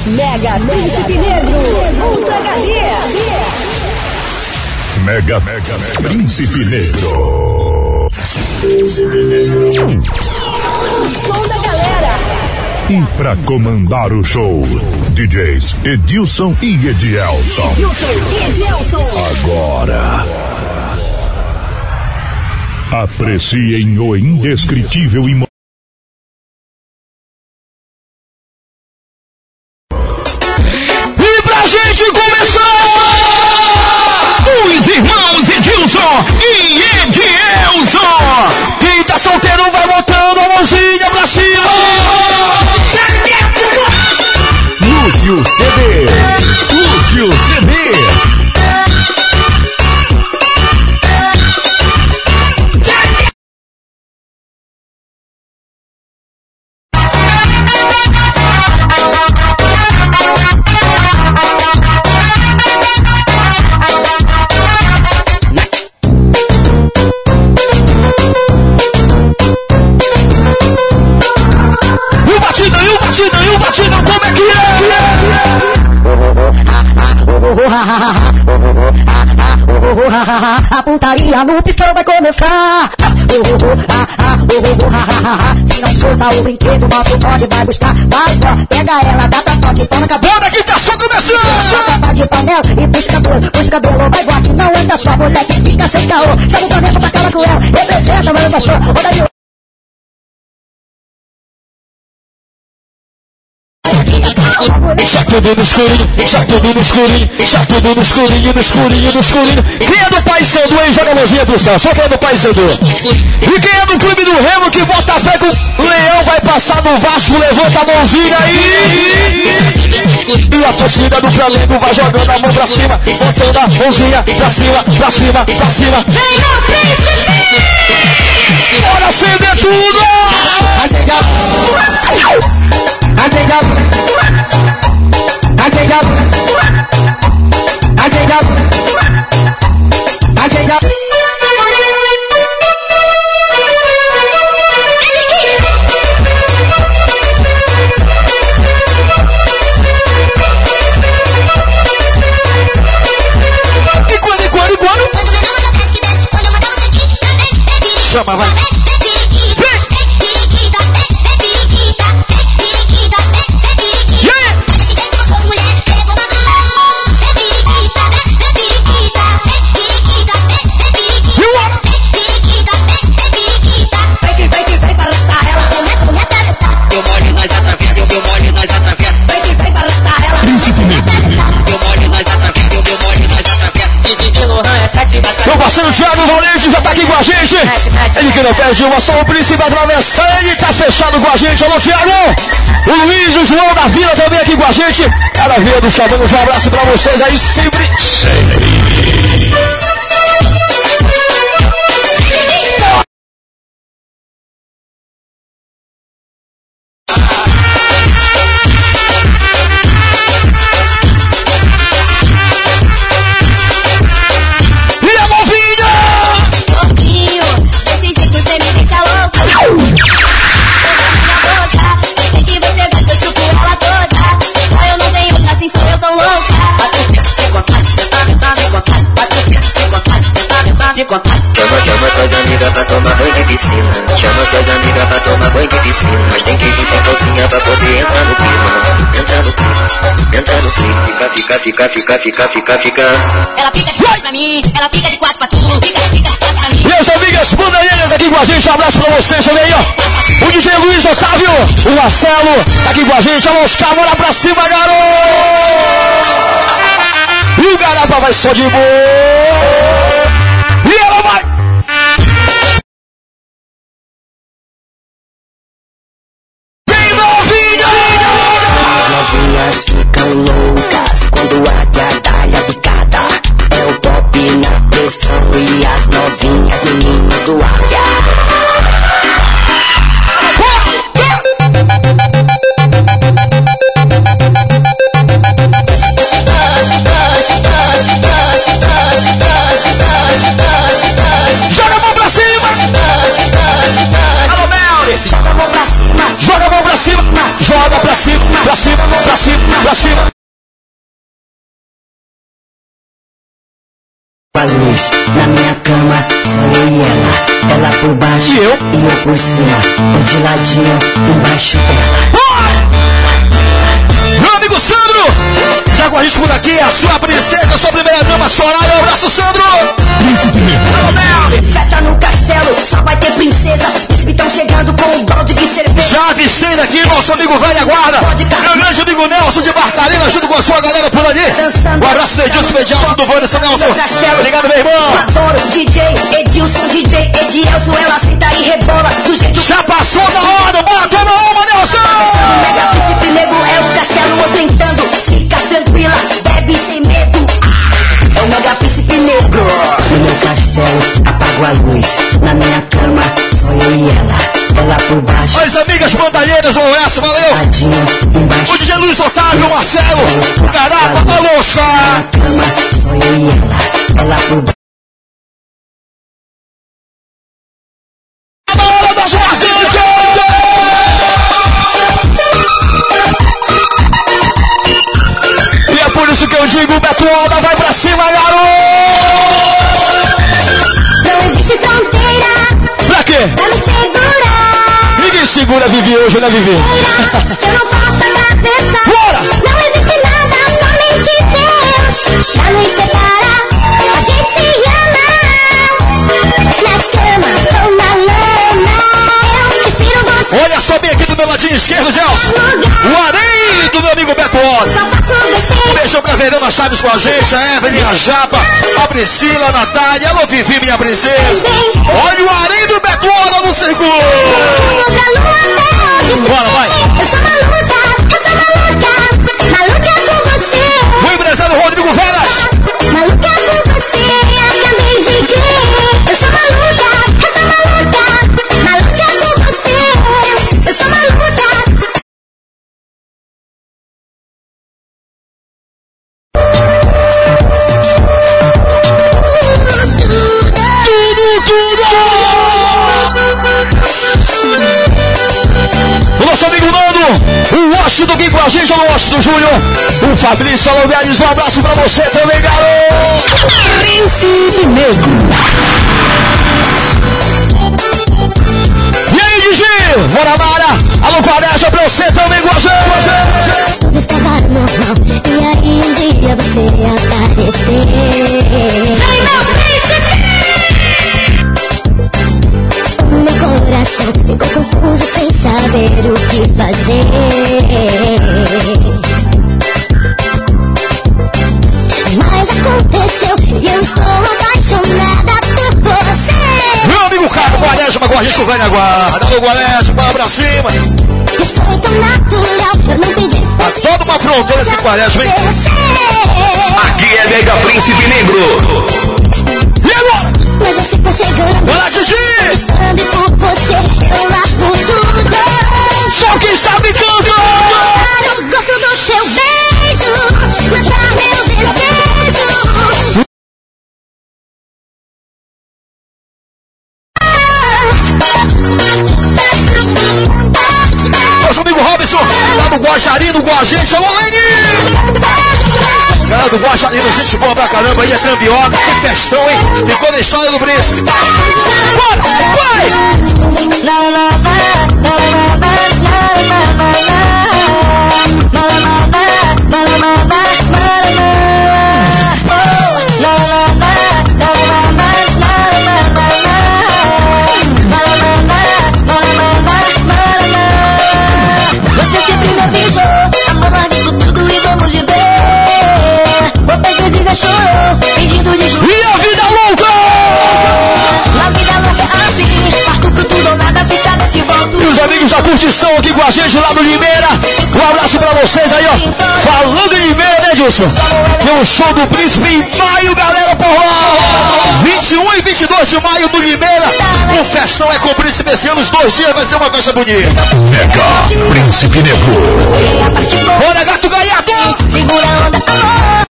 Mega Príncipe Negro, Ultra HD. Mega Príncipe Negro. Som da galera. E pra comandar o show, DJs Edilson e Edielson. Agora, apreciem o indescritível e pra gente começar, os irmãos Edilson e Edielson. Quem tá solteiro vai botando a mãozinha pra cima. Lúcio CDs. E o batidão, como é que é? A putaria no pistão vai começar. Se não soltar o brinquedo, nosso bonde vai buscar. Vai, ó, pega ela, dá pra toque, põe na cabeça. Bora que tá só começando! Tá de panela e puxa o cabelo, vai bote. Não anda só, moleque, fica sem caô. Chama o planeta pra cala com ela, representa, meu pastor, roda de... Deixa tudo no escurinho, deixa tudo no escurinho, deixa tudo no escurinho, no escurinho, no escurinho. Quem é do Paysandu aí, joga a mãozinha pro céu, só quem é do Paysandu. E quem é do Clube do Remo que bota fé que o Leão vai passar no Vasco, levanta a mãozinha aí. E a torcida do Flamengo vai jogando a mão pra cima, botando a mãozinha pra cima, pra cima, pra cima. Bora acender tudo! E quando? Chama, vai. Meu parceiro Thiago Valente já tá aqui com a gente. Ele que não perde uma, só o príncipe atravessar. Ele tá fechado com a gente. Alô, Thiago. O Luiz, o João da Vila também aqui com a gente. É da Vila dos Cabanos. Um abraço pra vocês aí sempre. Chama suas amigas pra tomar banho de piscina. Chama suas amigas pra tomar banho de piscina. Mas tem que vir sem calcinha pra poder entrar no clima. Entrar no clima, entrar no clima. Fica. Ela fica de quatro pra mim, ela fica de quatro pra tu. Fica pra mim. Meus amigas bandeirinhas aqui com a gente, um abraço pra vocês também, ó. O DJ Luiz Otávio, o Marcelo, tá aqui com a gente. Alô, os caras, bora pra cima, garoto! E o Garapa vai só de boa. E ela vai! Bem novinha! As novinhas ficam loucas quando a guiada e a picada. É o pop na pressão e as novinhas no ninho do águia. luz na minha cama, só eu e ela. Ela por baixo E eu por cima. Eu de ladinho, embaixo dela. Meu amigo Sandro, já com a gente por aqui, a sua princesa, a sua primeira dama, Soraya. Um abraço, Sandro. Festa no castelo, só vai ter princesa. Estão chegando com um balde de cerveja. Já avistei daqui nosso amigo velha guarda, meu grande amigo Nelson de Barcarena, junto com a sua galera por ali. Um abraço do Edilson Medialson, do Vanessa Nelson. Obrigado, meu irmão. Adoro DJ Edilson, DJ Edielson. Ela senta e rebola do jeito. Já passou da hora, bora tomar uma, Nelson. O Mega Príncipe Negro é o castelo ostentando. Fica tranquila, bebe sem medo. É o Mega Príncipe Negro. No meu castelo, apago a luz. Na minha cama, só eu e ela. Ela por baixo. As amigas bandalheiras, um abraço, valeu. Ladinho, embaixo. O DJ Luiz Otávio, Marcelo, o Carapa, alô, Oscar. Na cama, só eu e ela. Ela por baixo. Na hora das marcantes. E é por isso que eu digo, Beto Alda, vai pra cima, garoto. Não existe fronteira Pra quê? pra me segurar. Ninguém segura Vivi hoje, né, Vivi? Eu não posso atravessar. Bora! Não existe nada, somente Deus pra nos separar. A gente se ama na cama ou na lama. Eu inspiro você. Olha só bem aqui do meu ladinho esquerdo, Gelson. O Arém do meu amigo Beto Alda. Só faço besteira. Um beijão pra Verena Chaves com a gente, a Evelyn, a Japa, a Priscila, a Natália, alô Vivi, minha princesa. Olha o Arém do Beto Alda no circuito. Bora, vai. Eu sou maluca por você. O empresário Rodrigo Veras. Maluca por você, acabei de crer. Eu sou maluca por você. Eu sou maluca. O nosso amigo Nando, o Washington aqui com a gente, o Washington Júnior, o Fabrício Aloguedes, um abraço pra você também, garoto. Príncipe Negro. E aí, Digi, Moramara, alô Quaresma pra você também com a gente. Tudo estava normal, e aí um dia você apareceu. Vem, meu príncipe! O meu coração ficou confuso sem saber o que fazer. Mas aconteceu e eu estou apaixonada por você. Meu amigo Caio Quaresma com a gente, o velho guarda, alô Quaresma, vai pra cima. E foi tão natural, eu não pedi. Tá toda uma fronteira esse Quaresma, hein? Aqui é Mega Príncipe Negro. E agora? Mas você tá chegando. Bora, Didi! Estando e por você, eu largo tudo. Só quem sabe canta! Eu gosto do teu beijo, matar meu desejo. Nosso amigo Robson, lá do Guajarino, com a gente, alô Leni! Galera do Guajarino, gente boa pra caramba, aí é Cambioca, que festão, hein? Ficou na história do príncipe. Bora, vai! Você sempre me avisou, amor, larga isso tudo e vamos viver. Quantas vezes já chorou, pedindo desculpa. E a vida louca! Na vida louca é assim, parto pro tudo ou nada, se sabe se volto. E os amigos da curtição aqui com a gente lá no Limeira. Um abraço pra vocês aí, ó. Falando em Limeira, né, Dilson? Tem um show do Príncipe em maio, galera, por lá. 21 e 22 de maio do Limeira. O festão é com o Príncipe esse ano, os 2 dias vai ser uma festa bonita. Mega Príncipe Negro. Bora, gato gaiato! Segura a onda, amor.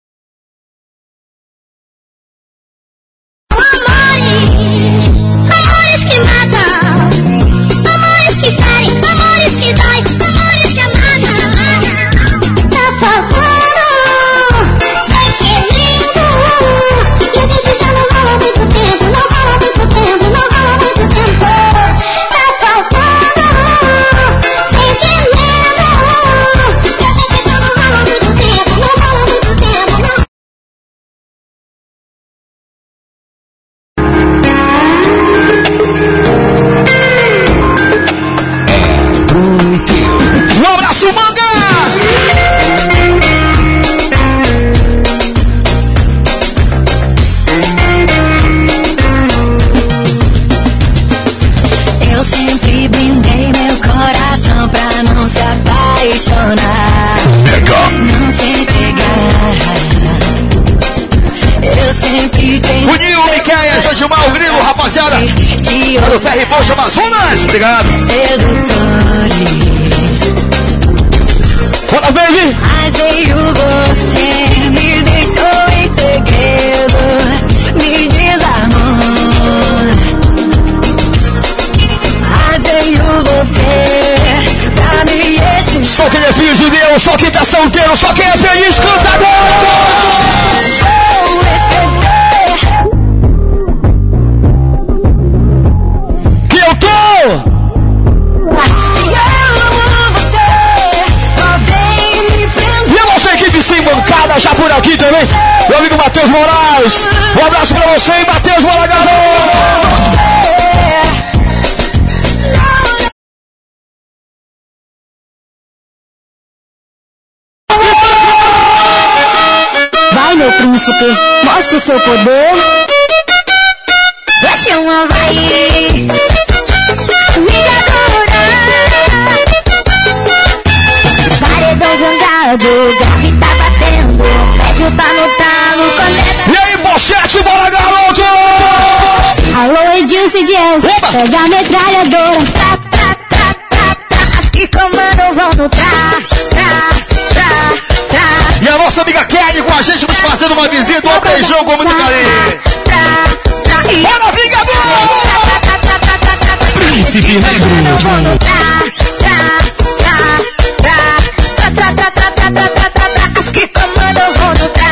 Amores que matam, amores que ferem, amores que doem, amores que amagam. Tá faltando sentimento, e a gente já Um abraço, Manga! Eu sempre brindei meu coração pra não se apaixonar, não se entregar. Eu sempre tenho. O Nil, o Miquel, o Edmar, o Grilo, rapaziada. O Ferry Poxa Amazonas, obrigado. Bora, baby! Mas veio você, me deixou em segredo, me desarmou. Mas veio você pra me ensinar. Só quem é filho de Deus, só quem tá solteiro, só quem é feliz, canta agora! Que eu tô! E a nossa equipe sem bancada já por aqui também. Meu amigo Matheus Moraes. Um abraço pra você, Matheus Moragaro. Vai, meu príncipe, mostre o seu poder. Deixa uma vai. Me adorar. Paredão zangado, grave tá batendo. Médio tá no talo, conecta. E aí, Pochete, bora, garoto! Alô, Edilson e Dielson, pega a metralhadora. Tá, tá, tá, tá, tá. As que comandam vão no tra. E a nossa amiga Kelly com a gente nos fazendo uma visita, um beijão com muito carinho. Bora, Vingador! Príncipe Negro. As que comandam vão no tra.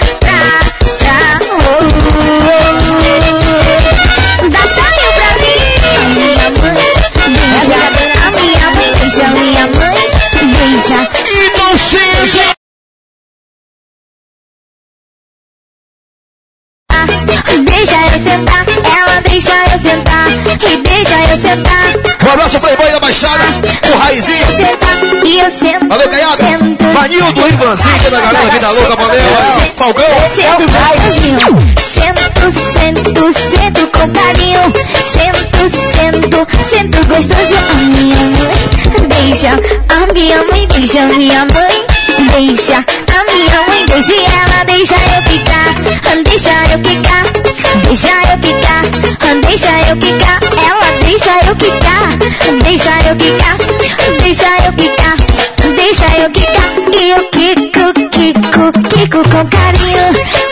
Dá saio pra mim. Beija a minha mãe, beija a minha mãe, beija. Inocência! Deixa eu sentar, ela deixa eu sentar, e deixa eu sentar. Um abraço Playboy da Baixada, o Raizinho. E eu sento. Valeu, Caiado. Vanildo, Ivanzinho, toda a galera Vida Louca, valeu. Falcão. Sento gostosinho. Sento com carinho. Sento gostosinho. A minha mãe deixa, a minha mãe deixa, a minha mãe deixa, a minha mãe deixa, e ela deixa eu ficar, deixa eu ficar, deixa eu ficar, deixa eu ficar, ela deixa eu ficar, deixa eu ficar, deixa eu ficar, deixa eu ficar, e eu quico com carinho,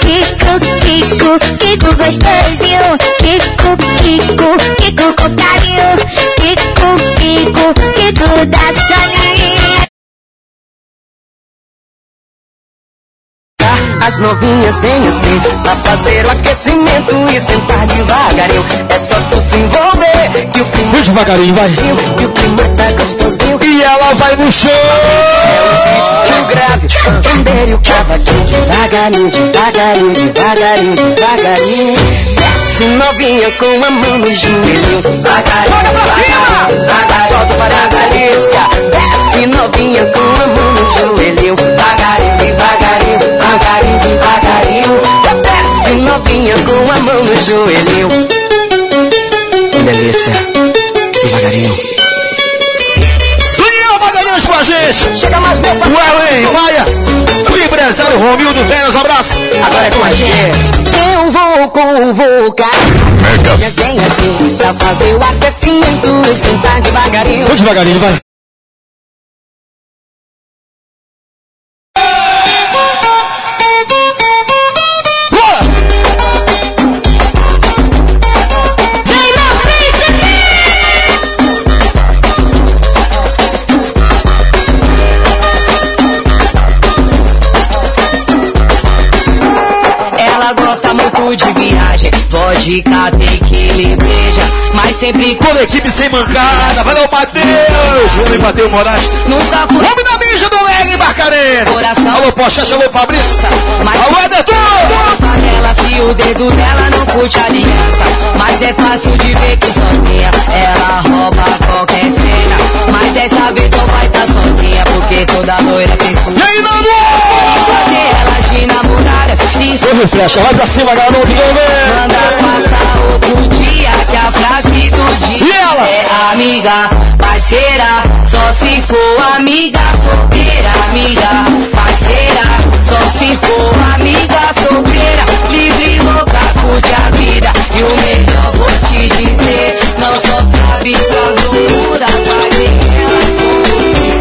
quico gostosinho, quico com carinho, quico da solinha. As novinhas vêm assim pra fazer o aquecimento e sentar devagarinho. É só tu se envolver que o clima Vem devagarinho, vai. que o clima tá gostosinho. E ela vai no chão. É o grave, o pandeiro e o cavaquinho. Devagarinho, devagarinho, devagarinho, devagarinho. Desce novinha com a mão no joelho. Devagarinho, devagarinho, solta para a delícia. Desce novinha com a mão no joelho. Devagarinho, devagarinho, devagarinho, devagarinho. Desce novinha com a mão no joelho. Que delícia, devagarinho. Daniel Magalhães com a gente. Chega mais meu O parceiro. Ellen Maia. O empresário Romildo Vênus, abraço. Agora é com a gente. Eu vou convocar. Vem assim pra fazer o aquecimento e sentar devagarinho. Vem devagarinho, vai. De viagem, vodka tem que lhe beija, mas sempre Toda a equipe sem mancada. Valeu, Matheus. Homem Matheus Moraes. nunca foi Homem da mídia do Leg Barcarena. coração. Alô, Pochete, alô, Fabrício. Mas Alô, Ederton. ela, se o dedo dela não curte aliança, mas é fácil de ver que sozinha ela rouba qualquer cena. Mas dessa vez não vai tá sozinha, porque toda loira tem sua. E aí, Nando? Fazer elas de namoradas. Isso. Ô, refresca, vai pra cima, garoto, que eu ver. Manda passar outro dia, que a frase do dia E ela? é amiga, parceira, só se for amiga solteira. Amiga, parceira, só se for amiga solteira. Livre, louca, curte a vida. E o melhor vou te dizer, não só sabe suas loucuras, fazem elas com você.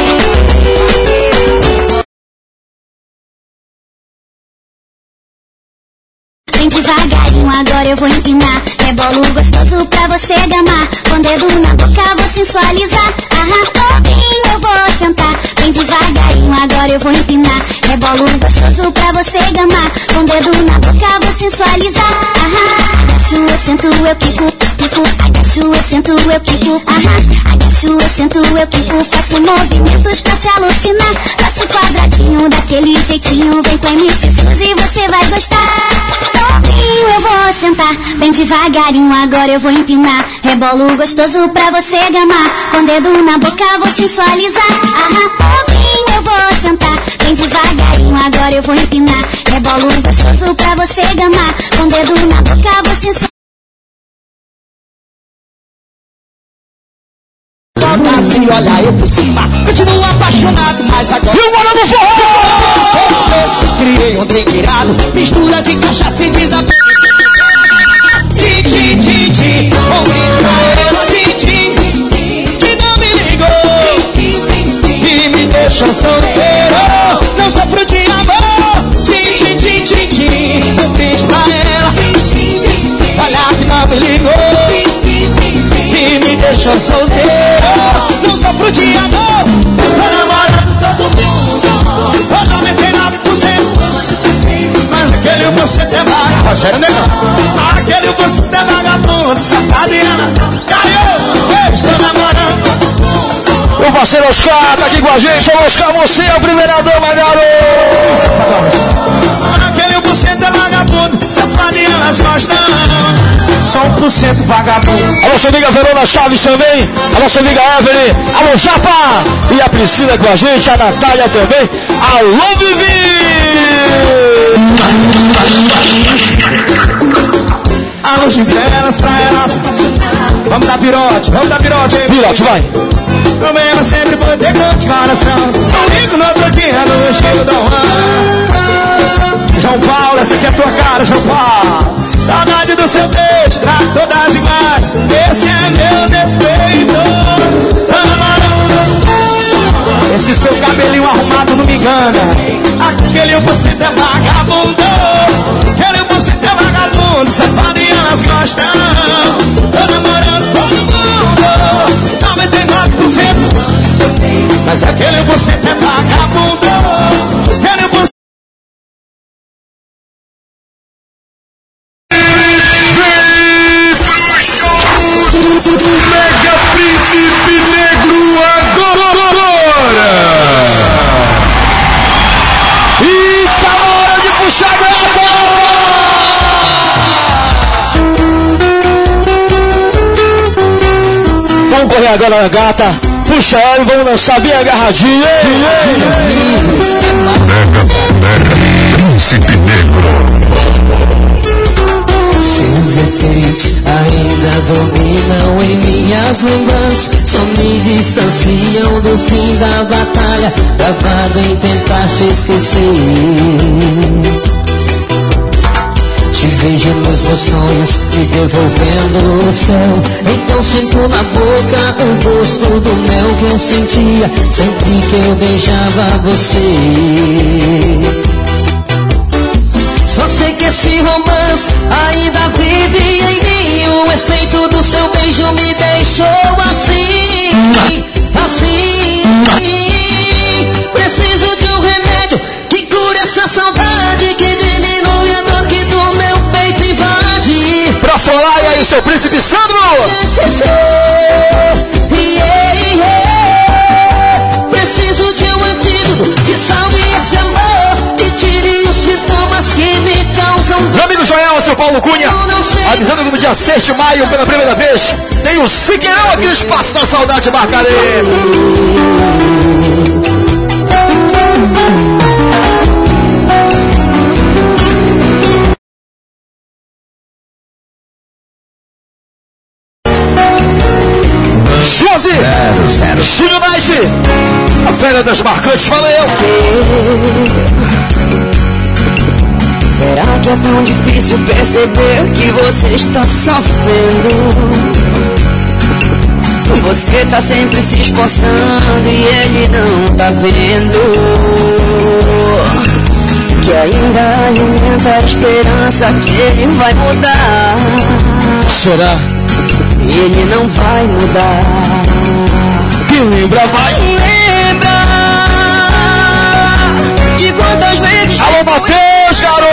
Vem devagarinho, agora eu vou empinar. Rebolo gostoso pra você gamar. Com dedo na boca vou sensualizar. Novinho eu vou sentar. Vem devagarinho, agora eu vou empinar. Rebolo gostoso pra você gamar. Com dedo na boca vou sensualizar. Agacho, eu sento, eu quico, quico. Agacho, eu sento, eu quico. Agacho, eu sento, eu quico. Faço movimentos pra te alucinar. Faço quadradinho daquele jeitinho. Vem com MC Suzy, você vai gostar. Novinho eu vou sentar. Bem devagarinho, agora eu vou empinar. Rebolo gostoso pra você gamar. Com dedo na boca vou sensualizar. Novinho eu vou sentar. Bem devagarinho, agora eu vou empinar. Rebolo gostoso pra você gamar. Com dedo na boca vou sensualizar. Se olha eu por cima, continuo apaixonado, mas agora E o Mora no Forró! criei um drink irado, mistura de cachaça e desabafo. Ti, um brinde pra ela, ti, que não me ligou e me deixou solteiro, não sofro de amor. Ti, um brinde pra ela, olha que não me ligou e me deixou solteiro, não sofro de amor. Tô namorando todo mundo, eu não me tenho 9%, mas aquele você é vagabundo. Rogério Negão. Aquele você é vagabundo, safado e Ana. Caiu, eu estou namorando. O parceiro Oscar tá aqui com a gente. Ô, Oscar, você é o primeira dama, garoto. Aquele 1% é vagabundo, safado e elas gostam. Só 1% vagabundo. A nossa amiga Verona Chaves também. A nossa amiga Evelyn. Alô, Japa. E a Priscila com a gente. A Natália também. Alô, Vivi. Alô, givelas pra elas. Vamos dar pirote, hein? Pirote, vai. Também ela sempre foi ter grande coração. Comigo no outro dia, no estilo Dom Juan. João Paulo, essa aqui é a tua cara, João Paulo. Saudade do seu beijo, trato todas iguais. Esse é meu defeito. Esse seu cabelinho arrumado não me engana. Aquele você é vagabundo. Aquele você é vagabundo. Safado e elas gostam. Tô namorando todo mundo. 99%. Mas aquele você é vagabundo. Aquele você. Mega Príncipe Negro agora! E tá na hora de puxar a gata! Vamos correr agora na gata. Puxa ela e vamos dançar bem agarradinho. Mega Príncipe Negro. Seus efeitos ainda dominam em minhas lembranças. Só me distanciam do fim da batalha, travado em tentar te esquecer. Te vejo nos meus sonhos, me devolvendo o céu. Então sinto na boca o gosto do mel que eu sentia sempre que eu beijava você. Só sei que esse romance ainda vive em mim. O efeito do seu beijo me deixou assim, assim. Preciso de um remédio que cure essa saudade, que diminui a dor que do meu peito invade. Pra Soraya e seu príncipe Sandro. Preciso de um antídoto que salve esse amor, que tire os sintomas que me causam dor. Meu amigo Joel, seu Paulo Paulo Cunha, avisando que no dia 6 de maio, pela primeira vez, tem o Siqueirão aqui no Espaço da Saudade, Barcarê. Josi, Júlio Nice, a Fera das Marcantes, valeu! Será que é tão difícil perceber que você está sofrendo? Você tá sempre se esforçando e ele não tá vendo que ainda alimenta a esperança que ele vai mudar. Será? Ele não vai mudar. Que lembra, vai! Lembra de quantas vezes... Alô, Matheus, garoto!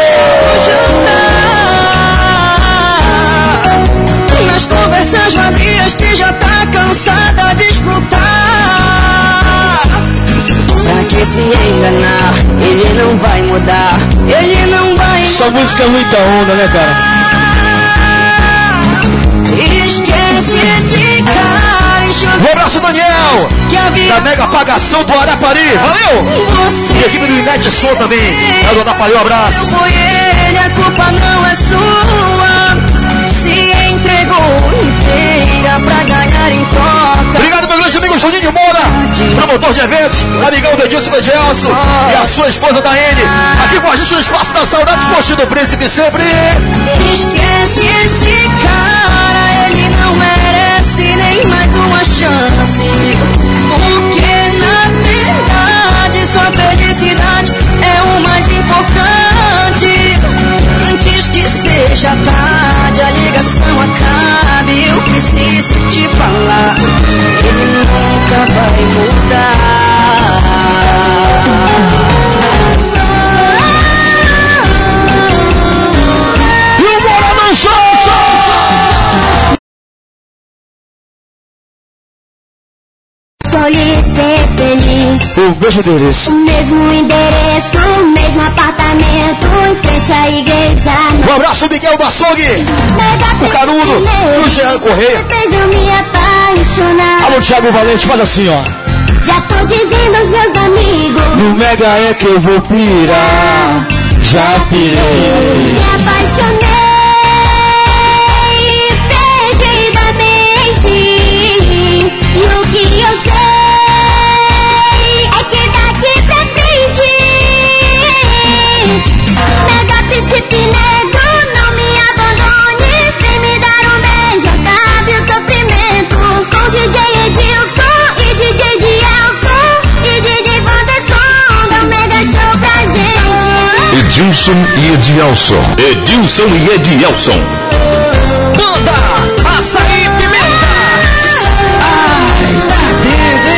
Nas conversas vazias que já tá cansada de escutar. Pra que se enganar? Ele não vai mudar. Ele não vai Essa música é muita onda, né, cara? Esquece esse cara, enxuga. Um abraço, Daniel! Da Mega Apagação do Arapari, valeu! Você E a equipe do Inet Som também, é do Arapari, um abraço. foi ele, a culpa não é sua. Se entregou inteira pra ganhar em troca. Obrigado, meu grande amigo Juninho Moura, promotor de eventos, amigão do Edilson Edelson e a sua esposa Daene, aqui com a gente no Espaço da Saudade, Postinho do Príncipe sempre. Esquece esse cara, ele não merece nem mais uma chance. Porque na verdade sua felicidade é o mais importante. Antes que seja tarde, a ligação acabe, eu preciso te falar. Ele nunca vai mudar. E o Bora no Show! Escolhi ser feliz. O beijo deles. O mesmo endereço, o mesmo apartamento, em frente à igreja. Um abraço, Miguel do Açougue, o Carudo e o Jean Correia. Fez eu me apaixonar. Alô, Thiago Valente, faz assim, ó. Já tô dizendo aos meus amigos. No Mega é que eu vou pirar. Já pirei. Me apaixonei perdidamente. E o que eu sei é que daqui pra frente Mega Príncipe Negro, não me abandone. Vem me dar um beijo, acabe o sofrimento. Com DJ Edilson e DJ Dielson e DJ Vanderson, dá um mega show pra gente. Edilson e Edielson. Edilson e Edielson. Banda Açaí Pimenta. Ai, tá dentro,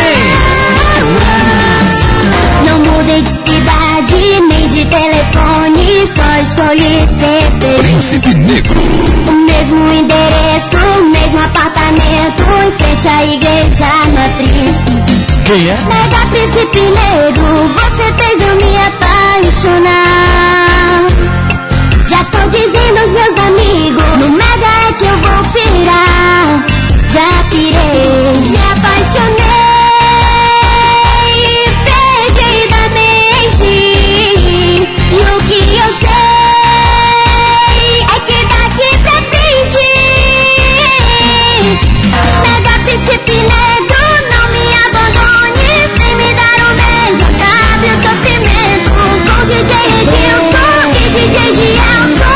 hein? Não mudei de cidade, nem de telefone, só escolhi ser feliz. Príncipe Negro. O mesmo endereço, o mesmo apartamento, em frente à igreja matriz. Quem é? Mega Príncipe Negro, você fez eu me apaixonar. Já tô dizendo aos meus amigos, no Mega é que eu vou pirar. Já pirei, me apaixonei perdidamente. E o que eu sei é que daqui pra frente Mega Príncipe Negro, não me abandone. Vem me dar um beijo, acabe o sofrimento. Com DJ Edilson e DJ Gielson.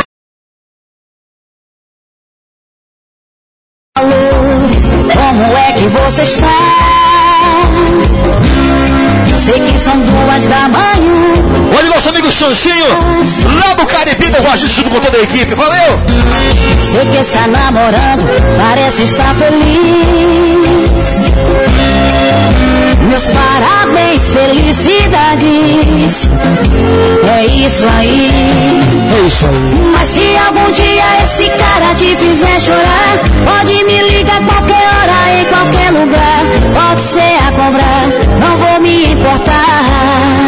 Como é que você está? Sei que são 2 da manhã. Olha o nosso amigo Xanxinho, lá do Caribida, com a gente junto com toda a equipe, valeu! Sei que está namorando, parece estar feliz. Meus parabéns, felicidades. É isso aí. É isso aí. Mas se algum dia esse cara te fizer chorar, pode me ligar qualquer hora, em qualquer lugar. Pode ser a cobrar, não vou me importar.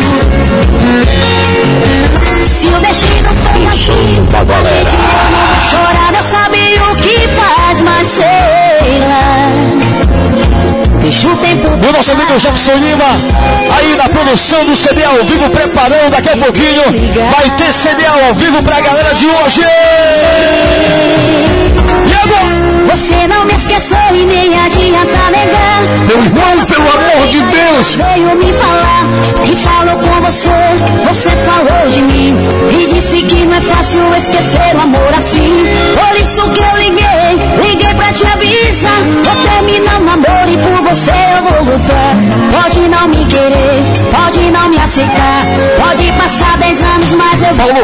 Se o destino fez assim, a gente ama no show. nosso amigo Jackson Lima, aí na produção do CD ao vivo, preparando daqui a pouquinho. Vai ter CD ao vivo pra galera de hoje. E agora? Você não me esqueceu e nem adianta negar. Meu irmão, pelo amor de Deus, veio me falar que falou com você. Você falou de mim e disse que não é fácil esquecer o amor assim. Por isso que eu liguei pra te avisar. Vou terminar o namoro e por você eu vou lutar. Pode não me querer, pode não me aceitar. Pode passar 10 anos, mas eu vou.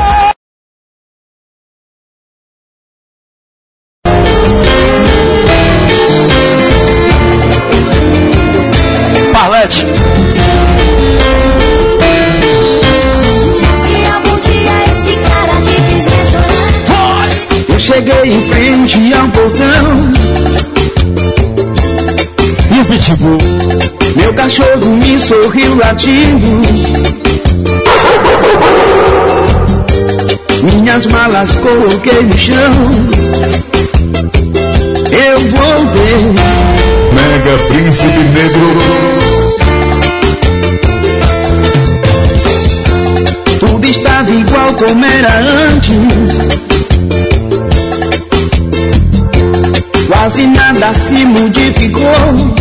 Parlete. Se algum dia esse cara te fizer chorar. Eu cheguei em frente ao portão E o pitbull? Meu cachorro me sorriu latindo. Minhas malas coloquei no chão. Eu voltei. Mega Príncipe Negro. Tudo estava igual como era antes. Quase nada se modificou.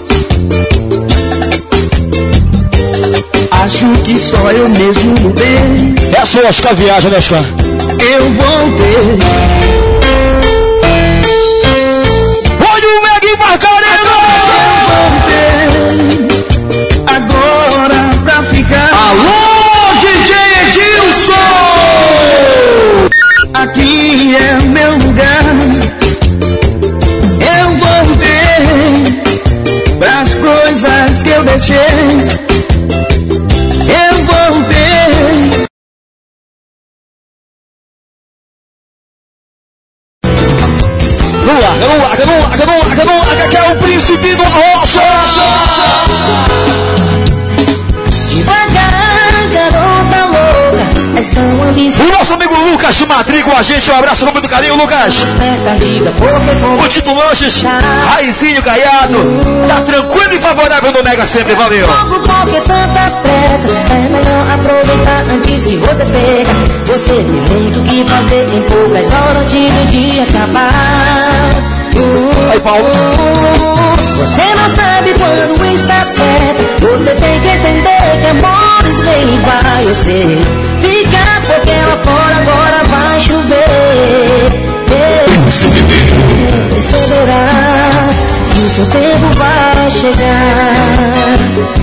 Acho que só eu mesmo mudei. É a sua Oscar viagem, né, Oscar? Eu voltei. Olha o Mega Marcarena! Eu voltei. Agora pra ficar. Alô, DJ Edilson! Aqui é o meu lugar. Eu voltei pras coisas que eu deixei. Eu voltei. Não larga, que é o príncipe do Arrocha! Devagar, garota louca, és tão ambiciosa. O nosso amigo Lucas de Madrid com a gente, um abraço com muito carinho, Lucas. O Tito Lanches, Raizinho Gaiado, tá tranquilo e favorável no Mega sempre, valeu. Logo porque tanta pressa, é melhor aproveitar antes que você pega. Você tem muito o que fazer em poucas horas antes de acabar. Aí, Paulo. Você não sabe quando está certo. Você tem que entender que amores vem e vai. Você fica porque lá fora agora vai chover. Perceberá que o seu tempo vai chegar.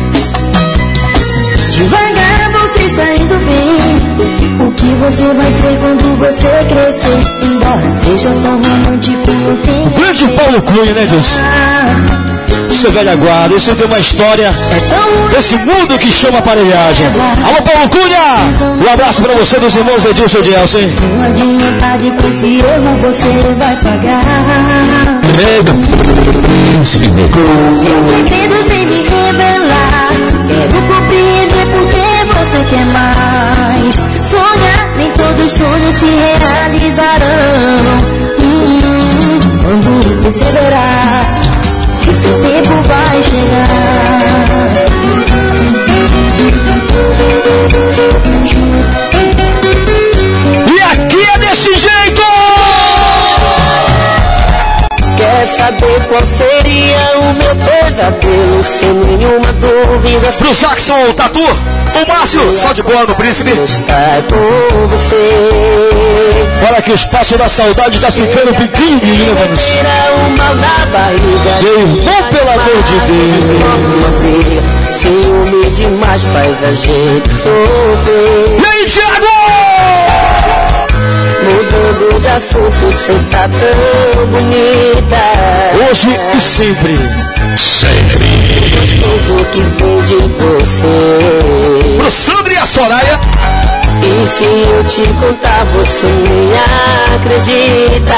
Devagar você está indo bem. O que você vai ser quando você crescer? Embora seja tão romântico, não tem. O grande Paulo Cunha, né, Deus? Isso é velha guarda, isso tem uma história desse mundo que chama aparelhagem. Alô, Paulo Cunha! Um abraço pra você dos irmãos Edilson e Elsen. Não adianta de com esse erro você vai pagar. Seus segredos vem me revelar. Quero compreender porque você quer mais. Sonhar, nem todos os sonhos se realizarão. Quando perceberá que o seu tempo vai chegar. E aqui é desse jeito! Quer saber qual seria o meu pesadelo? Sem nenhuma dúvida. Pro Jackson, o Tatu, o Márcio, só de boa no Príncipe. Estar com você. Olha que o espaço da saudade tá ficando pequenininho, vamos. Tira o mal da barriga. Meu irmão, pelo amor de Deus. Ciúme demais faz a gente sofrer. E aí, Thiago? Mudando de assunto, cê tá tão bonita. Hoje e sempre. Gostoso que vem de você. Pro Sandro e a Soraya. E se eu te contar, você nem acredita.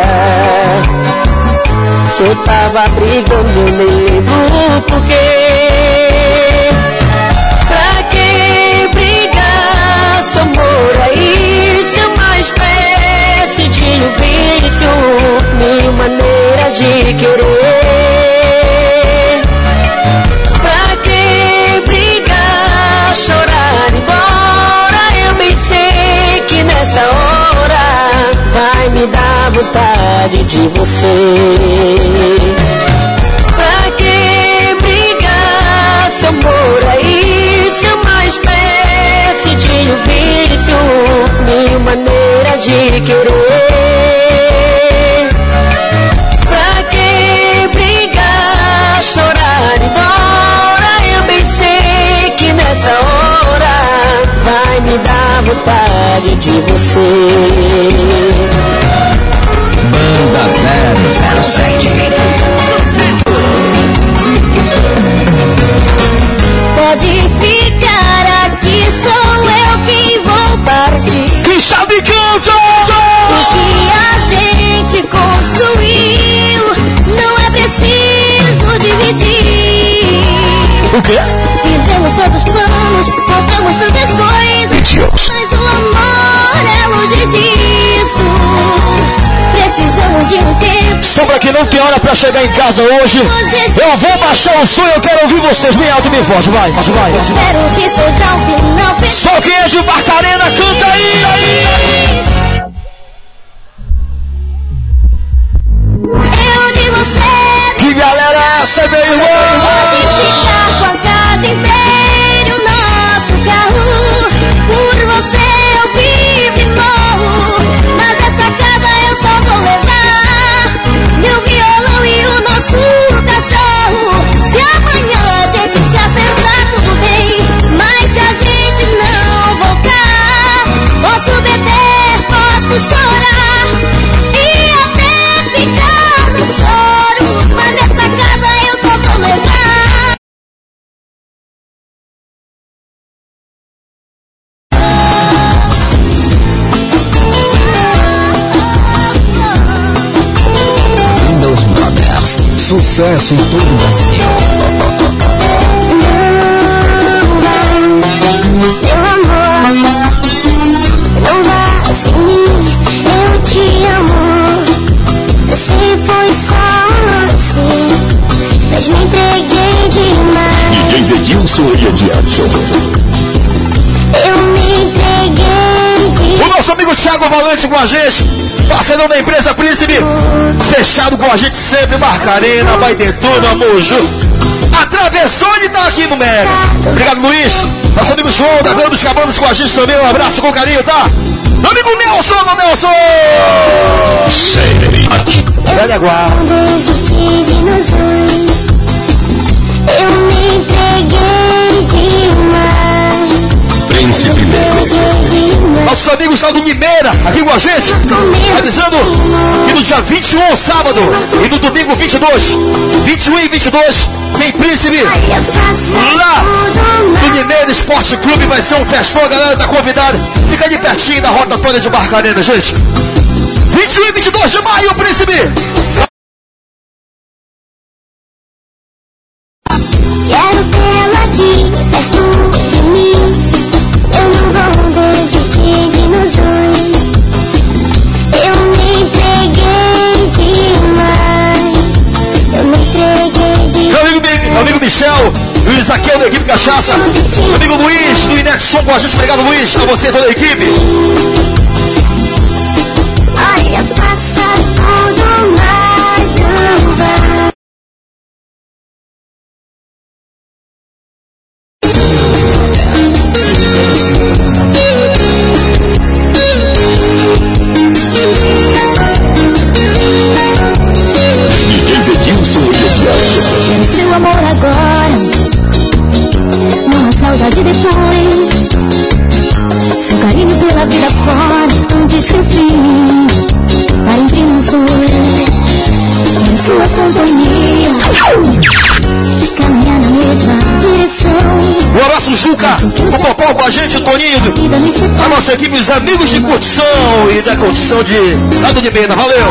Cê tava brigando, eu nem lembro por quê. Pra que brigar? Seu amor é isso, é uma espécie de um vício, mil maneiras de querer. vontade de você. Pra que brigar? Seu amor é isso, é uma espécie de um vício, mil maneiras de querer. Pra que brigar, chorar embora? Eu bem sei que nessa hora vai me dar vontade de você. Banda 007. Pode ficar aqui, sou eu quem vou partir. Quem sabe canta! O que a gente construiu não é preciso dividir. O quê? Fizemos tantos planos, compramos tantas coisas, mas o amor é longe disso. Precisamos de um tempo. Sombra que não tem hora pra chegar em casa hoje. Eu vou baixar o som e eu quero ouvir vocês bem alto e bem forte. Vai. Espero que seja um final feliz. Só quem é de Barcarena, canta aí! Eu de você. Que galera é essa, meu irmão? Pode ficar com a casa inteira, o nosso carro. Por você eu vivo e morro, mas essa casa eu só vou levar meu violão e o nosso cachorro. Se amanhã a gente se acertar, tudo bem, mas se a gente não voltar, posso beber, posso chorar e até ficar no choro, mas essa casa eu só vou levar. Windows Brothers, sucesso em todo o Brasil. Meu amor, não vá sem mim, eu te amo. Você foi só você, mas me entreguei demais. DJs Edilson e Edielson. Eu me entreguei demais. O nosso amigo Thiago Valente com a gente, parceirão da empresa Príncipe, fechado com a gente sempre, Barcarena, vai ter tudo, amor, junto. Atravessou e tá aqui no Mega. Obrigado, Luiz. Nosso amigo João, da Câmara dos Cabanos com a gente também, um abraço com carinho, tá? Meu amigo Nelson. Velha guarda. Não desisti de nós dois. Eu me entreguei demais. Príncipe Negro. Nossos amigos lá do Limeira, aqui com a gente, avisando que no dia 21, sábado, e no domingo 22, 21 e 22, tem Príncipe. Lá no Limeira Esporte Clube vai ser um festão, a galera tá convidada. Fica ali pertinho da rotatória de Barcarena, gente. 21 e 22 de maio, Príncipe. Quero tê-la aqui, perto de mim. Eu não vou desistir de nós dois. Eu me entreguei demais. Eu me entreguei demais. Meu amigo Michel, Luiz Zaqueu da equipe Cachaça. Meu amigo Luiz do Inexon com a gente. Obrigado, Luiz. A você e toda a equipe. Olha, passa tudo, mas não vai. DJs Edilson e Edielson. Quero seu amor agora, não há saudade depois. Seu carinho pela vida fora, antes que o fim pare entre nós dois. Quero sua companhia, caminhar na mesma direção. Um abraço, Juca, o Popó com a gente, o Toninho, a nossa equipe, os amigos de curtição e da curtição de Lado de Bena, valeu!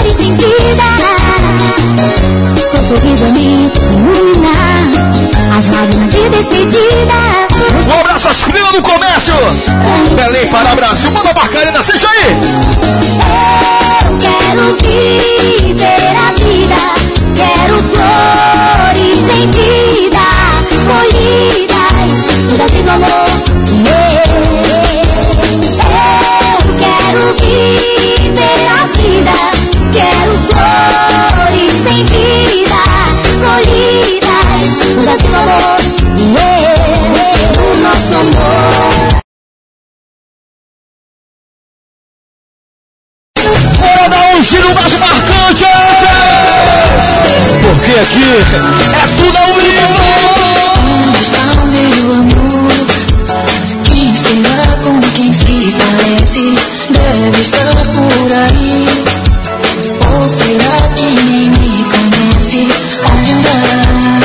Seu sorriso a me iluminar, as lágrimas de despedida. Um abraço às crianças do comércio, Belém para Brasil, manda Barcarena, seja aí! Eu quero viver a vida, quero flores em vida, colhidas, já tenho amor. Eu quero viver a vida, quero vem aqui. É tudo ao vivo. Onde está o meu amor? Quem será com quem se parece? Deve estar por aí. Ou será que nem me conhece? Onde andará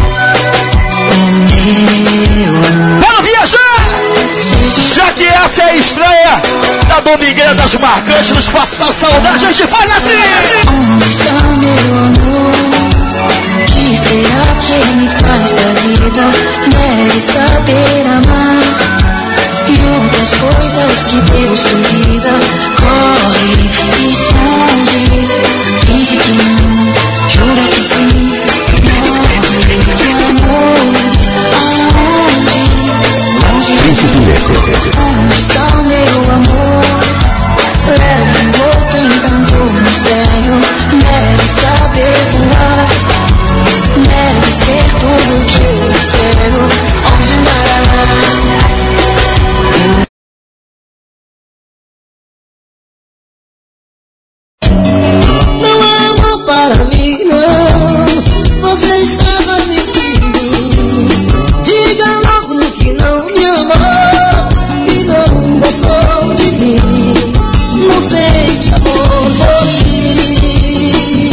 o meu amor? Bora viajar! Já que essa é a estreia da Domingueira das Marcantes no Espaço da Saudade, a gente faz assim! Onde está o meu amor? Que será que me faz da vida? Deve saber amar e outras coisas que Deus duvida. Corre, se esconde, finge que não, jura que sim. Morre de amores, aonde? Longe. Onde está o meu amor? Leve envolto em tanto mistério. Deve saber voar, deve ser tudo que eu espero. Onde andará? Não há amor para mim, não. Você estava mentindo. Diga logo que não me amou, que não gostou de mim. Não sente amor por mim.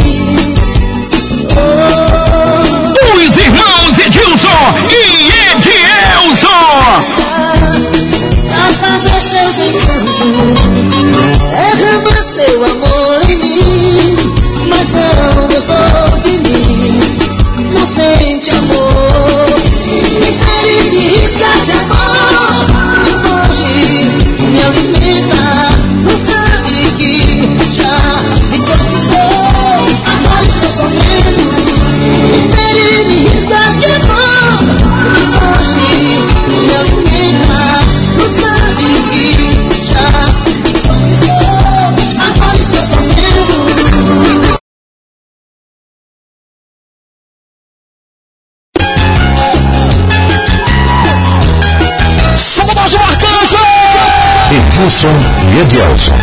Oh. Os irmãos Edilson e Edielson. A fazer seus encantos, derrama seu amor em mim, mas não gostou de mim, não sente amor. Me fere, me risca de amor, me foge, me alimenta. Não sabe que já me conquistou, agora estou sofrendo. Me fere, me risca de amor, me foge, me alimenta. Não sabe que já me conquistou, agora estou sofrendo. Som das Marcantes! Edilson e Edielson.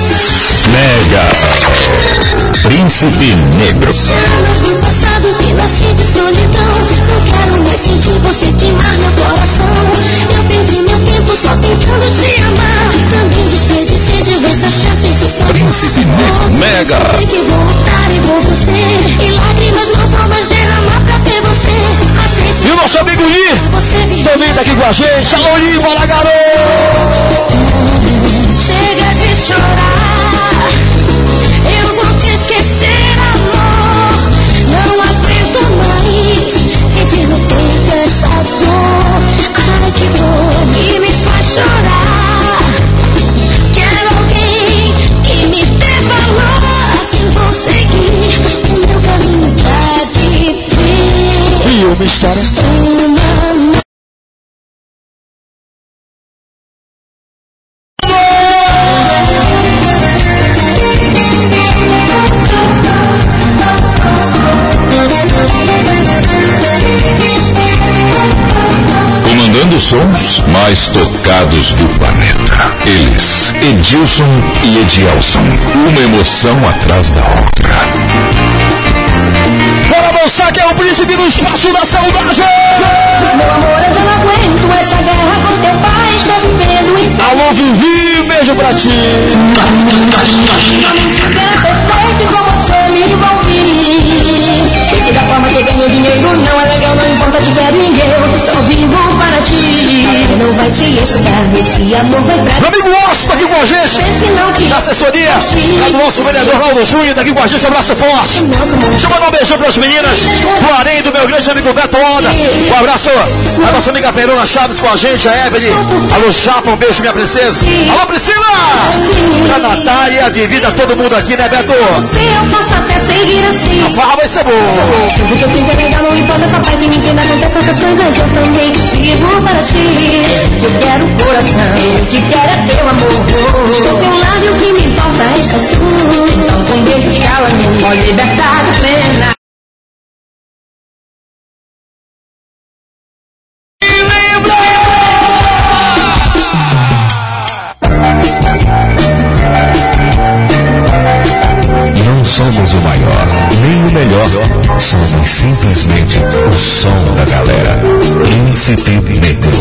Mega Príncipe Negro. Anos no passado que nasci de solidão. Não quero mais sentir você queimar meu coração. Eu perdi meu tempo só tentando te amar. Também desperdicei diversas chances de sonhar. Príncipe Negro, Mega. Sei que vou lutar e vou vencer. E lágrimas não vou mais derramar pra ter você. Aceite. E o nosso amigo Li também tá aqui com a gente. Alô, Li, fala, garoto! Chega de chorar, eu vou te esquecer, amor. Não aguento mais sentir no peito essa dor. Ai, que dor que me faz chorar. Quero alguém que me dê valor. Assim vou seguir o meu caminho pra viver. E uma história. Uma Comandando os sons mais tocados do planeta. Eles, Edilson e Edielson. Uma emoção atrás da outra. Bora dançar que é o príncipe do Espaço da Saudade! Meu amor, eu já não aguento essa guerra com teu pai. Estou vivendo em Alô, Vivi, beijo pra ti! perfeito com você me envolvi. Sei que da forma que eu ganho dinheiro não é legal, não importa, te quero e eu só vivo para ti. Não vai te escutar, esse amor vai pra Meu amigo Osso tá aqui com a gente! pense não que Da assessoria, é do nosso vereador Raul Júnior, tá aqui com a gente, abraço forte! nosso amor. Deixa eu mandar um beijão pras meninas do Arém, do meu grande amigo Beto Onda. Um abraço a nossa amiga Verona Chaves com a gente, a Evelyn. Alô, Chapa, um beijo, minha princesa. Alô, Priscila! Pra Natália, a Vivida, todo mundo aqui, né, Beto? Se eu posso até seguir assim. A farra vai ser boa. Tudo que eu sinto é legal, não importa, papai, que me entenda, acontece essas coisas, eu também vivo para ti. Eu quero o coração, o que quero é teu amor. Estou ao teu lado e o que me importa é só tu. Então com beijos cala minha mole, liberdade plena. Não somos o maior, nem o melhor. Somos simplesmente o som da galera. Príncipe Negro.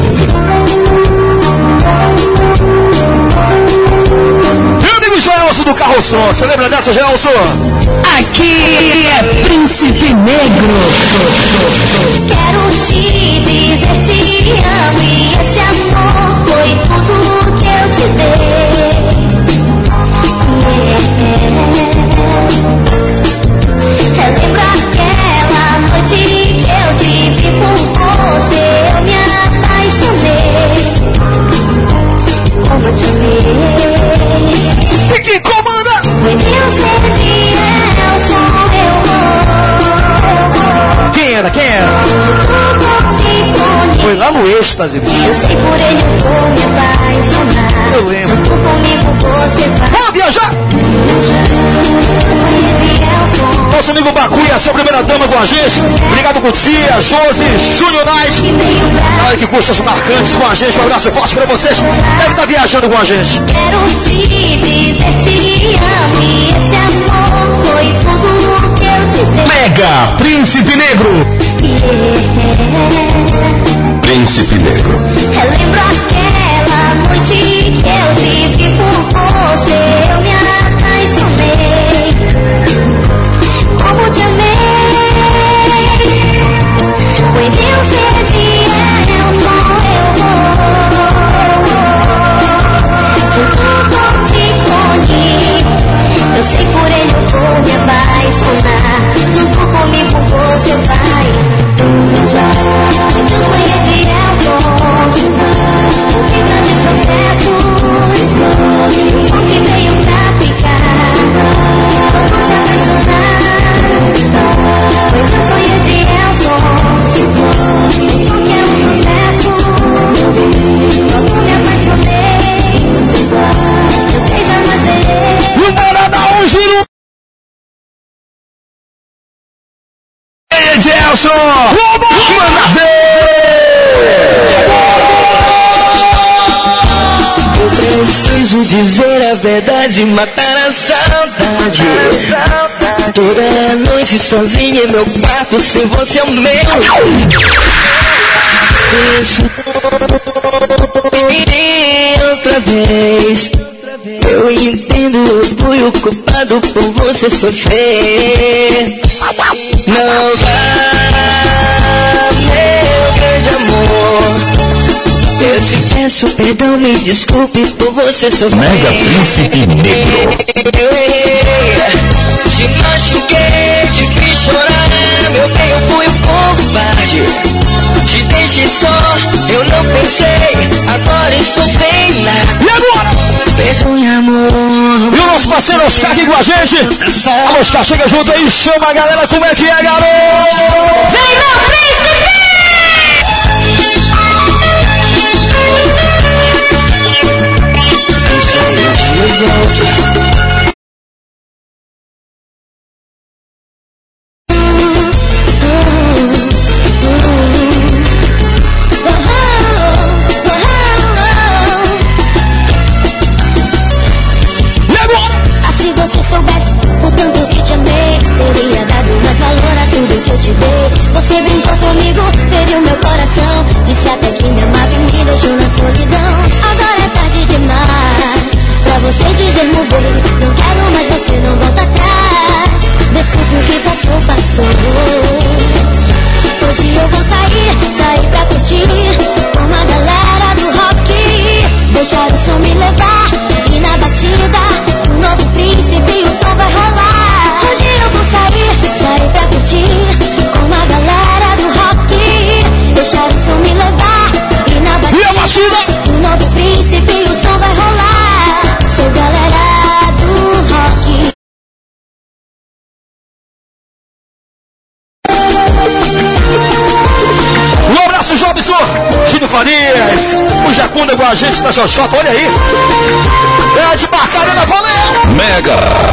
Meu amigo Gelson do Carro Som, você lembra dessa, Gelson? Aqui é Príncipe Negro. Quero te dizer te amo e esse amor foi tudo que eu te dei. Relembro aquela noite que eu te vi por você, eu me apaixonei. Como eu te amei. E quem comanda? Foi Deus, Quem era? Foi lá no êxtase, bicho. eu sei por ele eu vou me apaixonar. Eu lembro. Junto comigo você vai. Vamos viajar! Nosso amigo Bacuia, a sua primeira dama com a gente. Obrigado, Cutia, Josi, Júnior Nais. Olha que cursos marcantes com a gente. Um abraço forte pra vocês. Deve estar viajando com a gente. Quero te dizer te amo e esse amor foi tudo que eu te dei. Mega Príncipe Negro. Príncipe Negro. Relembro aquela noite que eu te vi por você, eu me apaixonei. Como te amei. Foi Deus eu junto com Ciclone. Eu sei por ele eu vou me apaixonar. Junto comigo você vai. Foi Deus de Elson. Que grande sucesso. O som que veio pra ficar. Vamos se apaixonar. Foi Deus de Elson. O som que é um sucesso. Logo me apaixonei. Eu sei jamais verei. E o Morada hoje no... Gelson! Manda ver! Eu preciso dizer a verdade, matar a saudade. Toda noite sozinha em meu quarto, sem você é o meu. E outra vez. Eu entendo, eu fui o culpado por você sofrer. Não vá, meu grande amor. Eu te peço perdão, me desculpe por você sofrer. Mega Príncipe Negro. Te machuquei, te fiz chorar. Meu bem, eu fui o covarde. Te deixei só, eu não pensei. Agora estou sem nada. E agora? Perdoe, amor. E o nosso parceiro Oscar aqui com a gente. Alô, Oscar, chega junto aí, chama a galera, como é que é, garoto? Vem, meu príncipe! Se você soubesse o tanto que te amei, teria dado mais valor a tudo que eu te dei. Você brincou comigo, feriu meu coração, disse até que me amava e me deixou na solidão. Agora é tarde demais pra você dizer mudei. Não quero mais, você não volta atrás. Desculpe o que passou, passou. Hoje eu vou sair pra curtir com a galera do rock. Deixar o som me levar e na batida novo príncipe, o som vai rolar. Hoje eu vou sair pra curtir com a galera do rock. Deixar o som me levar e na batida o novo príncipe, o som vai rolar. Sou galera do rock. Um abraço, Jobson, Gino Farias, o Jacunda com a gente da Xoxota, olha aí. É de Barcarena, valeu! Mega.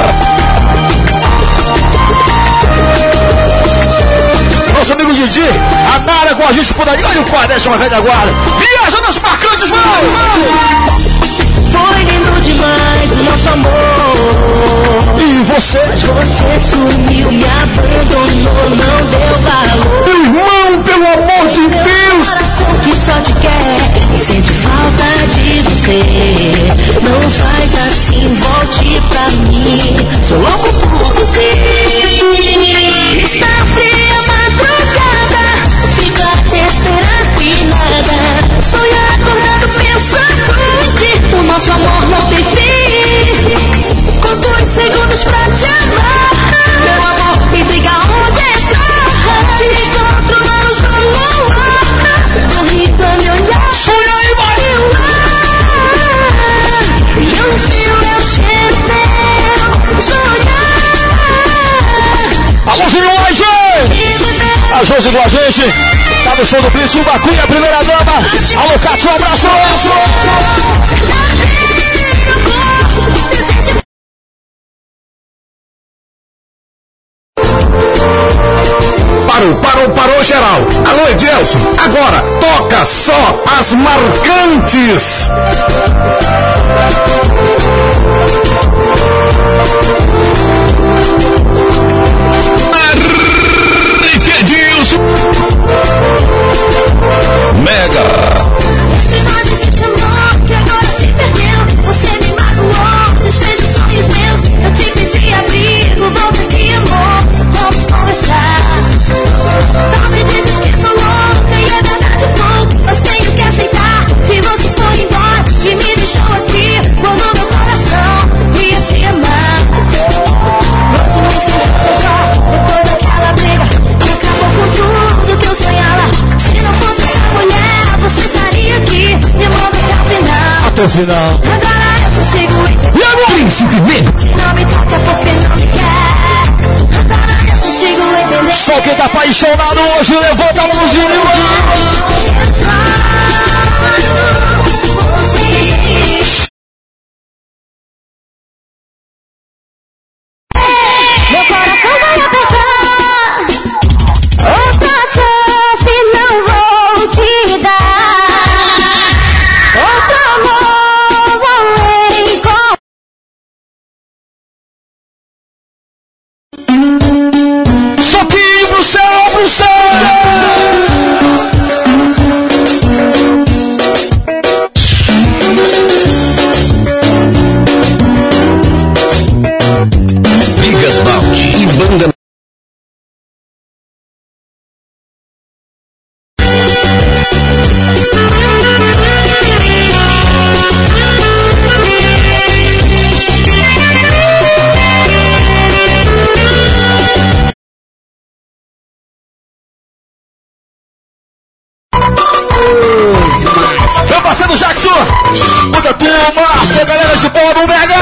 Nosso amigo Didi, a Nara com a gente por aí, olha o quadro, uma velha guarda. Viaja nas marcantes, vai! Foi lindo demais o nosso amor. E você? Mas Você sumiu, me abandonou, não deu valor. Meu irmão, pelo amor de Deus! Coração que só te quer e sente falta de você. Não faz assim, volte pra mim. Sou louco por você. Está fria a madrugada, fico a te esperar e nada. Sonho acordado pensando em ti. O nosso amor não tem fim. Conto os segundos pra te amar. Meu amor, me diga onde está. Te encontro na luz do luar. Sorri pra me olhar. Sonha aí, vai! E eu respiro, eu cheiro teu. Sonhar. Alô, Júnior White! A Josi com a gente. Tá no show do Príncipe Bacunha, a primeira dama. Alô, Cátia, um abraço! Parou, geral. Alô, Edelson, agora toca só as marcantes. Edilson. Mega. Você se chamou, que agora se perdeu. Você me magoou, desfez os sonhos meus. Eu te pedi abrigo, volta aqui, amor. Vamos conversar. Talvez dizes que sou louca e é verdade um pouco. Mas tenho que aceitar que você foi embora e me deixou aqui. Quando meu coração ia te amar. Hoje me sinto só, depois daquela briga. Acabou com tudo que eu sonhava. Se não fosse essa mulher, você estaria aqui. Me amando até o final. Até o final. Agora eu consigo entender. E agora, Príncipe Negro? Se não me toca porque não me quer. Agora eu consigo entender. Só quem tá apaixonado hoje, levanta a mãozinha e Meu coração vai apertar. Outra chance não vou te dar. Outro amor vou encontrar. soquinho pro céu, pro céu! Bigas Balde e Banda. Meu parceiro Jackson, muita turma, essa galera de bola do Mega.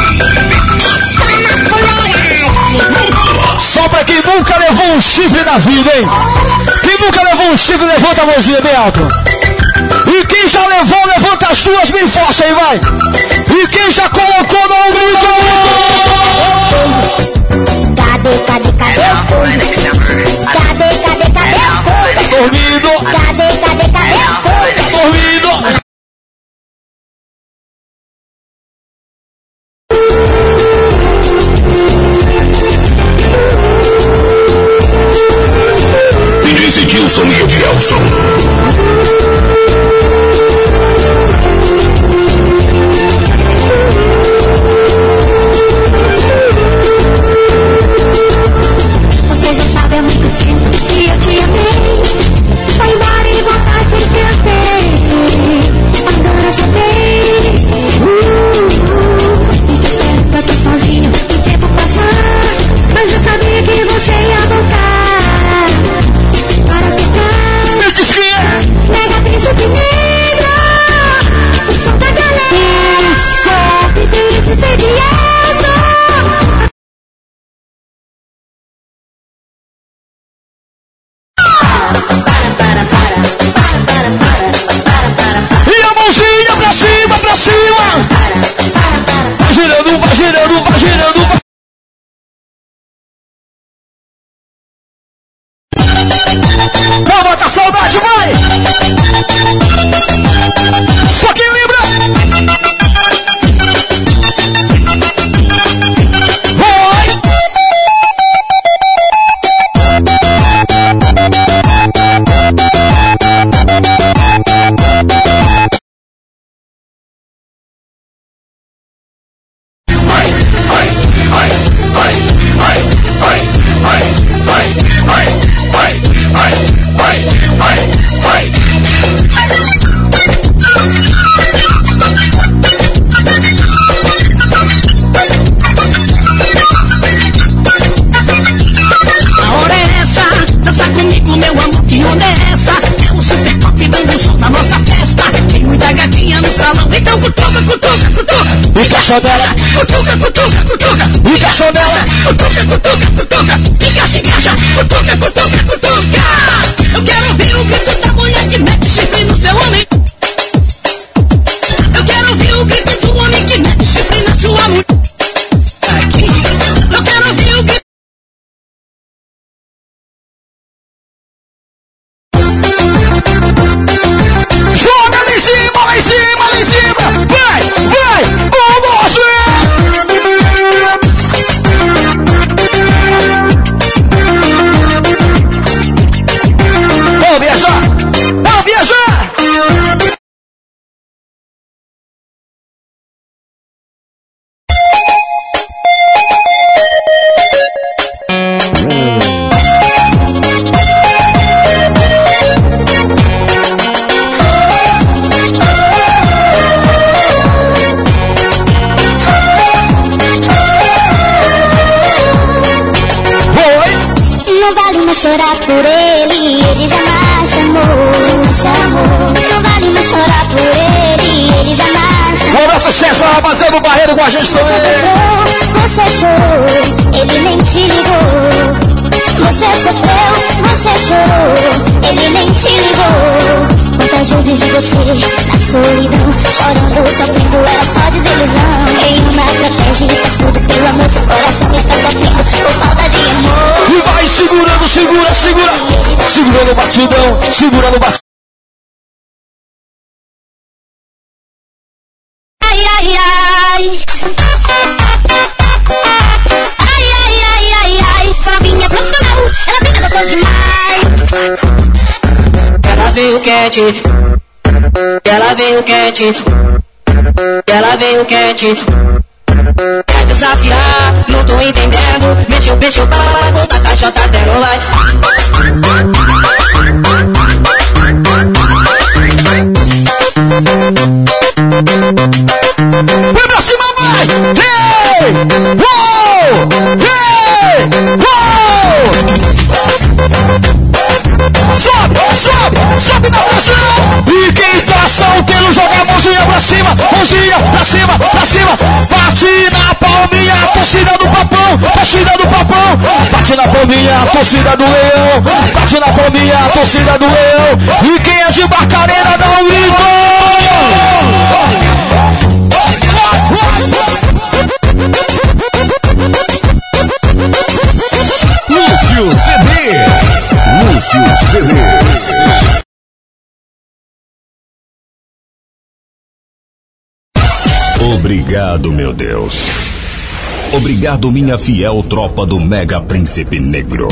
Só pra quem nunca levou um chifre na vida, hein? Quem nunca levou um chifre, levanta a mãozinha bem alto. E quem já levou, levanta as duas bem forte aí, vai. E quem já colocou, não grita. Cadê o couro? Cadê o couro? Tá dormindo, Cadê o couro? tá dormindo. DJs Edilson e Edielson. Você já sabe há muito tempo que eu te amei. Foi embora e voltaste a esquecer. Agora só fez. E te espero pra aqui sozinho. O tempo passar. Mas eu sabia que você ia voltar. Para ficar. Me diz quem é. Mega Príncipe Negro. O som da galera. Só pedi de ser direto. E a mãozinha pra cima, pra cima. Vai girando, vai girando, vai girando. Vai botar saudade, vai. Só quem lembra. Vai. Encaixonela, cutuca, cutuca, cutuca. encaixonela, Cutuca, cutuca, cutuca. Encaixa, encaixa. Cutuca, cutuca, cutuca. Eu quero ouvir o grito da mulher que mete chifre no seu homem. Eu quero ouvir o grito do homem que mete chifre na sua mulher. Aqui. Eu quero ouvir o grito. joga lá em cima, lá em cima, lá em cima. Vai, vai, vamos ver. Vamos viajar, vamos viajar. Não vale mais chorar por ele jamais chamou. Não vale mais chorar por ele jamais chamou. O nosso César fazendo barreiro com a gente também. Você chorou, ele nem te ligou. Você sofreu, você chorou, ele nem te ligou. Quantas vezes de você na solidão, chorando, sofrendo, era só desilusão. Nenhuma protege, faz tudo pelo amor, seu coração está sofrendo por falta de amor. E vai segurando, segura, segura. Segurando o batidão, segurando o batidão. Ai, ai, ai. Ai, ai, ai, ai, ai. Fabinha profissional, ela fica gostosa demais. Ela veio quente, ela veio quente, ela veio quente. Quer desafiar, não tô entendendo. Mexeu, mexeu, para, volta a caixa, tá dando like. Vai pra cima, vai! Hey! Uou! Hey! Uou! Sobe, sobe, sobe na pressão! E quem tá solteiro joga a mãozinha pra cima, mãozinha pra cima, pra cima! Bate na palminha, torcida do papão, torcida do papão! Bate na palminha, torcida do leão! Bate na palminha, torcida do leão! E quem é de Barcarena dá um grito! Lúcio CDs. Lúcio CDs. Obrigado, meu Deus. Obrigado, minha fiel tropa do Mega Príncipe Negro.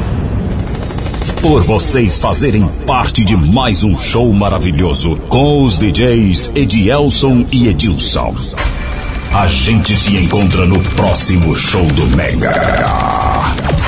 Por vocês fazerem parte de mais um show maravilhoso com os DJs Edielson e Edilson. A gente se encontra no próximo show do Mega.